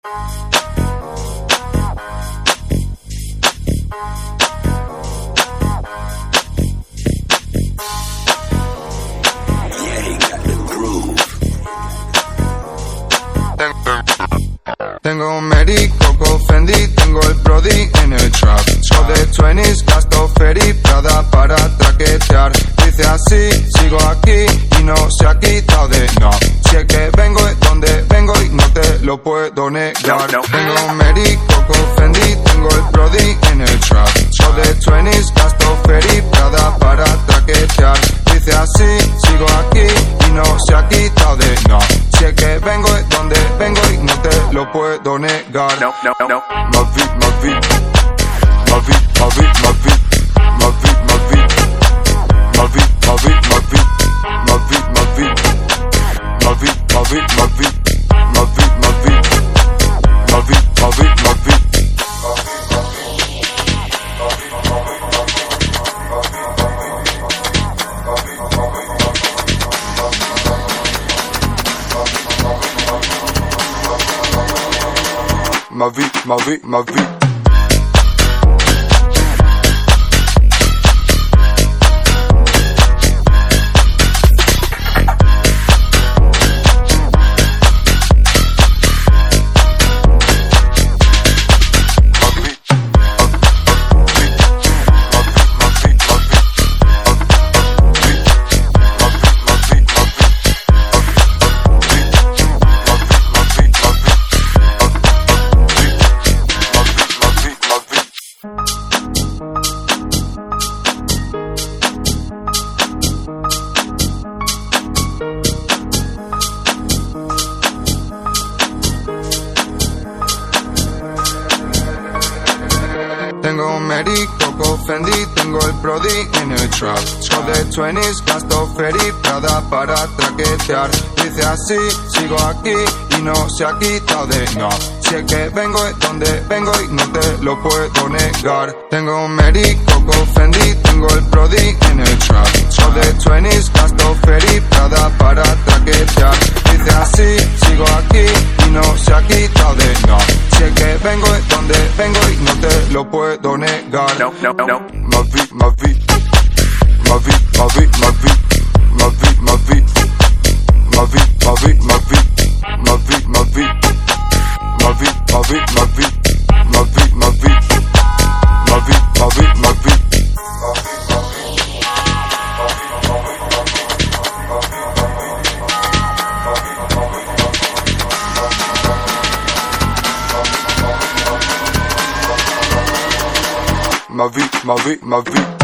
Tengo Mary, Coco, Fendi, tengo el Brody en el trap. Soy de 20s, gasto Ferry, Prada para traquetear. Dice así, sigo aquí y no se ha quitado de no. Si es que vengo es donde vengo y no te lo puedo negar. Tengo Mary, Coco, Fendi, tengo el Brody en el trap. Soy de 20s, gasto Ferry, Prada para traquetear. Dice así, sigo aquí y no se ha quitado de no. Si es que vengo es donde vengo y no te lo puedo negar. Ma vie. Tengo Mary, Coco, Fendi, tengo el Brody en el trap. Soy de 20s, gasto Ferry, Prada para traquetear. Dice así, sigo aquí y no se ha quitado de no. Si es que vengo es donde vengo y no te lo puedo negar. Tengo Mary, Coco, Fendi, tengo el Brody en el trap. Soy de 20s, gasto Ferry, Prada para traquetear. Dice así, sigo aquí y no se ha quitado de no. Si es que vengo es donde vengo y no te lo puedo negar. Ma vie. Ma vie.